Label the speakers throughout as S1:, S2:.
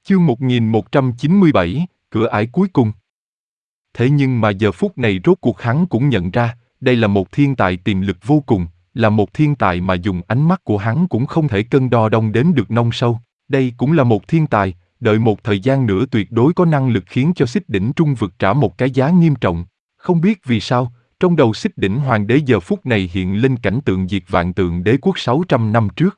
S1: Chương 1197, cửa ải cuối cùng. Thế nhưng mà giờ phút này rốt cuộc hắn cũng nhận ra, đây là một thiên tài tiềm lực vô cùng, là một thiên tài mà dùng ánh mắt của hắn cũng không thể cân đo đong đếm được nông sâu. Đây cũng là một thiên tài, đợi một thời gian nữa tuyệt đối có năng lực khiến cho Xích Đỉnh Trung vực trả một cái giá nghiêm trọng. Không biết vì sao, trong đầu Xích Đỉnh Hoàng đế giờ phút này hiện lên cảnh tượng diệt vạn Tượng Đế quốc 600 năm trước.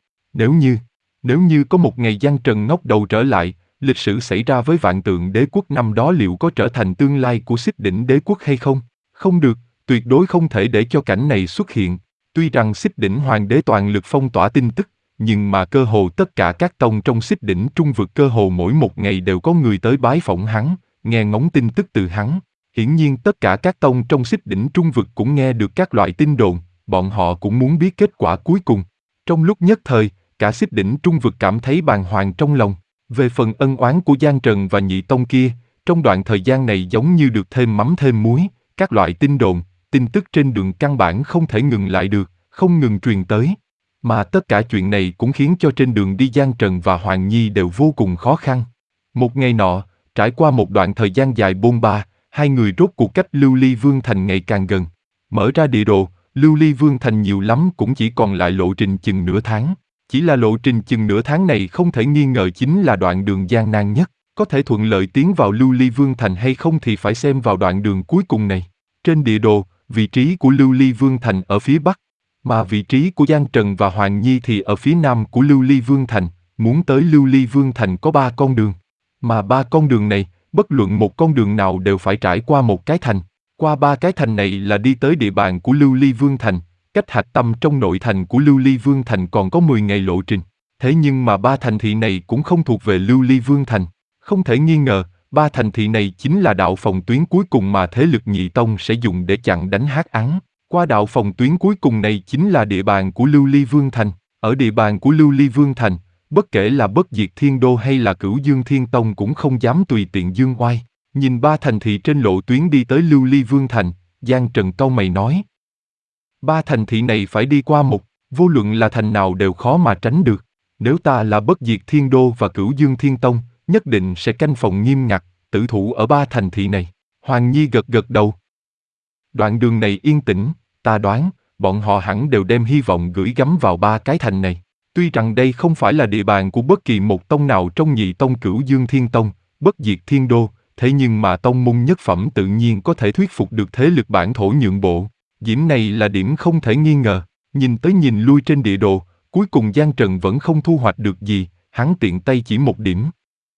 S1: Nếu như có một ngày Giang Trần ngóc đầu trở lại, lịch sử xảy ra với Vạn Tượng Đế quốc năm đó liệu có trở thành tương lai của Xích Đỉnh Đế quốc hay không? Không được, tuyệt đối không thể để cho cảnh này xuất hiện. Tuy rằng Xích Đỉnh Hoàng đế toàn lực phong tỏa tin tức, nhưng mà cơ hồ tất cả các tông trong Xích Đỉnh Trung vực cơ hồ mỗi một ngày đều có người tới bái phỏng hắn, nghe ngóng tin tức từ hắn. Hiển nhiên tất cả các tông trong Xích Đỉnh Trung vực cũng nghe được các loại tin đồn, bọn họ cũng muốn biết kết quả cuối cùng. Trong lúc nhất thời, cả Xích Đỉnh Trung vực cảm thấy bàng hoàng trong lòng. Về phần ân oán của Giang Trần và Nhị Tông kia, trong đoạn thời gian này giống như được thêm mắm thêm muối, các loại tin đồn, tin tức trên đường căn bản không thể ngừng lại được, không ngừng truyền tới. Mà tất cả chuyện này cũng khiến cho trên đường đi Giang Trần và Hoàng Nhi đều vô cùng khó khăn. Một ngày nọ, trải qua một đoạn thời gian dài bôn ba, hai người rốt cuộc cách Lưu Ly Vương Thành ngày càng gần. Mở ra địa đồ, Lưu Ly Vương Thành nhiều lắm cũng chỉ còn lại lộ trình chừng nửa tháng. Chỉ là lộ trình chừng nửa tháng này không thể nghi ngờ chính là đoạn đường gian nan nhất. Có thể thuận lợi tiến vào Lưu Ly Vương Thành hay không thì phải xem vào đoạn đường cuối cùng này. Trên địa đồ, vị trí của Lưu Ly Vương Thành ở phía bắc, mà vị trí của Giang Trần và Hoàng Nhi thì ở phía nam của Lưu Ly Vương Thành. Muốn tới Lưu Ly Vương Thành có 3 con đường. Mà 3 con đường này, bất luận một con đường nào đều phải trải qua một cái thành. Qua 3 cái thành này là đi tới địa bàn của Lưu Ly Vương Thành. Cách hạch tâm trong nội thành của Lưu Ly Vương Thành còn có 10 ngày lộ trình. Thế nhưng mà 3 thành thị này cũng không thuộc về Lưu Ly Vương Thành. Không thể nghi ngờ, 3 thành thị này chính là đạo phòng tuyến cuối cùng mà thế lực Nhị Tông sẽ dùng để chặn đánh Hắc Ám. Qua đạo phòng tuyến cuối cùng này chính là địa bàn của Lưu Ly Vương Thành. Ở địa bàn của Lưu Ly Vương Thành, bất kể là Bất Diệt Thiên Đô hay là Cửu Dương Thiên Tông cũng không dám tùy tiện dương oai. Nhìn 3 thành thị trên lộ tuyến đi tới Lưu Ly Vương Thành, Giang Trần cau mày nói. 3 thành thị này phải đi qua một, vô luận là thành nào đều khó mà tránh được. Nếu ta là Bất Diệt Thiên Đô và Cửu Dương Thiên Tông, nhất định sẽ canh phòng nghiêm ngặt, tử thủ ở 3 thành thị này. Hoàng Nhi gật gật đầu. Đoạn đường này yên tĩnh, ta đoán, bọn họ hẳn đều đem hy vọng gửi gắm vào 3 cái thành này. Tuy rằng đây không phải là địa bàn của bất kỳ một tông nào trong Nhị Tông Cửu Dương Thiên Tông, Bất Diệt Thiên Đô, thế nhưng mà tông môn nhất phẩm tự nhiên có thể thuyết phục được thế lực bản thổ nhượng bộ. Điểm này là điểm không thể nghi ngờ. Nhìn tới nhìn lui trên địa đồ, cuối cùng Giang Trần vẫn không thu hoạch được gì, hắn tiện tay chỉ một điểm.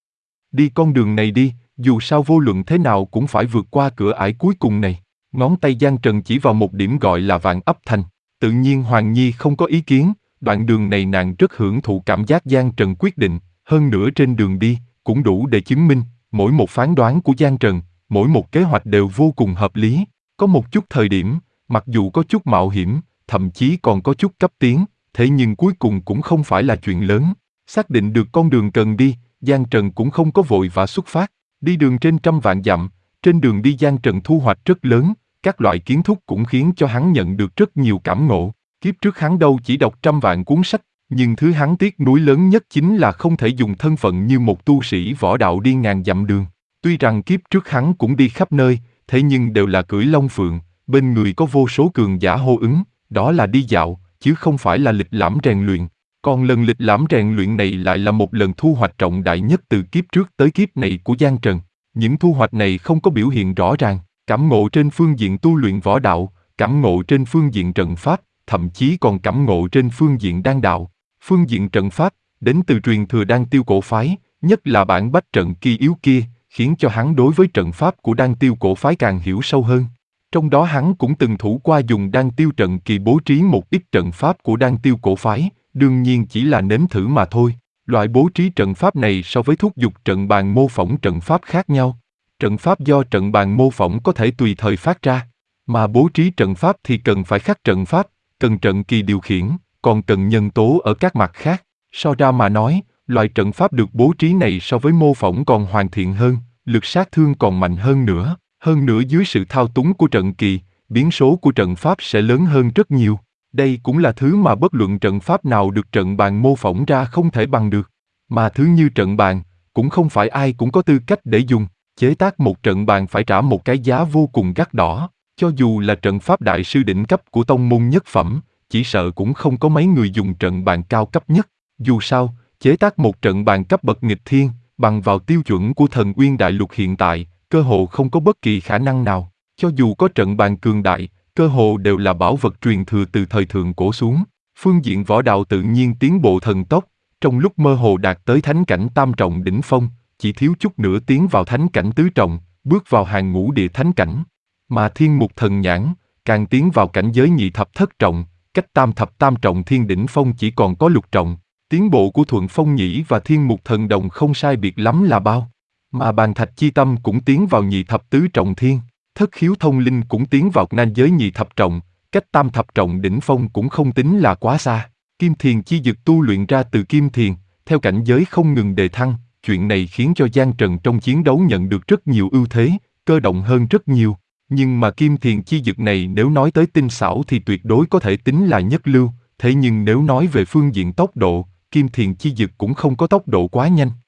S1: Đi con đường này đi, dù sao vô luận thế nào cũng phải vượt qua cửa ải cuối cùng này. Ngón tay Giang Trần chỉ vào một điểm gọi là Vạn Ấp Thành. Tự nhiên Hoàng Nhi không có ý kiến, đoạn đường này nàng rất hưởng thụ cảm giác Giang Trần quyết định, hơn nữa trên đường đi, cũng đủ để chứng minh, mỗi một phán đoán của Giang Trần, mỗi một kế hoạch đều vô cùng hợp lý. Có một chút thời điểm, mặc dù có chút mạo hiểm, thậm chí còn có chút cấp tiến, thế nhưng cuối cùng cũng không phải là chuyện lớn. Xác định được con đường cần đi, Giang Trần cũng không có vội vã xuất phát. Đi đường trên trăm vạn dặm, trên đường đi Giang Trần thu hoạch rất lớn, các loại kiến thức cũng khiến cho hắn nhận được rất nhiều cảm ngộ. Kiếp trước hắn đâu chỉ đọc trăm vạn cuốn sách, nhưng thứ hắn tiếc nuối lớn nhất chính là không thể dùng thân phận như một tu sĩ võ đạo đi ngàn dặm đường. Tuy rằng kiếp trước hắn cũng đi khắp nơi, thế nhưng đều là cưỡi long phượng, bên người có vô số cường giả hô ứng, đó là đi dạo, chứ không phải là lịch lãm rèn luyện. Còn lần lịch lãm rèn luyện này lại là một lần thu hoạch trọng đại nhất từ kiếp trước tới kiếp này của Giang Trần. Những thu hoạch này không có biểu hiện rõ ràng, cảm ngộ trên phương diện tu luyện võ đạo, cảm ngộ trên phương diện trận pháp, thậm chí còn cảm ngộ trên phương diện đan đạo. Phương diện trận pháp, đến từ truyền thừa Đan Tiêu cổ phái, nhất là bản bách trận kỳ yếu kia, khiến cho hắn đối với trận pháp của Đan Tiêu cổ phái càng hiểu sâu hơn. Trong đó hắn cũng từng thủ qua dùng Đan Tiêu trận kỳ bố trí một ít trận pháp của Đan Tiêu cổ phái, đương nhiên chỉ là nếm thử mà thôi. Loại bố trí trận pháp này so với thúc giục trận bàn mô phỏng trận pháp khác nhau. Trận pháp do trận bàn mô phỏng có thể tùy thời phát ra, mà bố trí trận pháp thì cần phải khắc trận pháp, cần trận kỳ điều khiển, còn cần nhân tố ở các mặt khác. So ra mà nói, loại trận pháp được bố trí này so với mô phỏng còn hoàn thiện hơn, lực sát thương còn mạnh hơn nữa. Hơn nữa dưới sự thao túng của trận kỳ, biến số của trận pháp sẽ lớn hơn rất nhiều. Đây cũng là thứ mà bất luận trận pháp nào được trận bàn mô phỏng ra không thể bằng được. Mà thứ như trận bàn, cũng không phải ai cũng có tư cách để dùng. Chế tác một trận bàn phải trả một cái giá vô cùng đắt đỏ, cho dù là trận pháp đại sư đỉnh cấp của tông môn nhất phẩm, chỉ sợ cũng không có mấy người dùng trận bàn cao cấp nhất. Dù sao, chế tác một trận bàn cấp bậc nghịch thiên, bằng vào tiêu chuẩn của thần Uyên Đại Lục hiện tại, cơ hồ không có bất kỳ khả năng nào. Cho dù có trận bàn cường đại, cơ hồ đều là bảo vật truyền thừa từ thời thượng cổ xuống. Phương diện võ đạo tự nhiên tiến bộ thần tốc, trong lúc mơ hồ đạt tới thánh cảnh tam trọng đỉnh phong, chỉ thiếu chút nữa tiến vào thánh cảnh tứ trọng, bước vào hàng ngũ địa thánh cảnh. Mà thiên mục thần nhãn, càng tiến vào cảnh giới nhị thập thất trọng, cách tam thập tam trọng thiên đỉnh phong chỉ còn có lục trọng. Tiến bộ của Thuận Phong Nhĩ và Thiên Mục Thần Đồng không sai biệt lắm là bao. Mà Bàn Thạch Chi Tâm cũng tiến vào nhị thập tứ trọng thiên, Thất Khiếu Thông Linh cũng tiến vào nan giới nhị thập trọng, cách tam thập trọng đỉnh phong cũng không tính là quá xa. Kim Thiền chi dực tu luyện ra từ Kim Thiền, theo cảnh giới không ngừng đề thăng, chuyện này khiến cho Giang Trần trong chiến đấu nhận được rất nhiều ưu thế, cơ động hơn rất nhiều. Nhưng mà Kim Thiền chi dực này nếu nói tới tinh xảo thì tuyệt đối có thể tính là nhất lưu, thế nhưng nếu nói về phương diện tốc độ, Kim Thiền chi dực cũng không có tốc độ quá nhanh.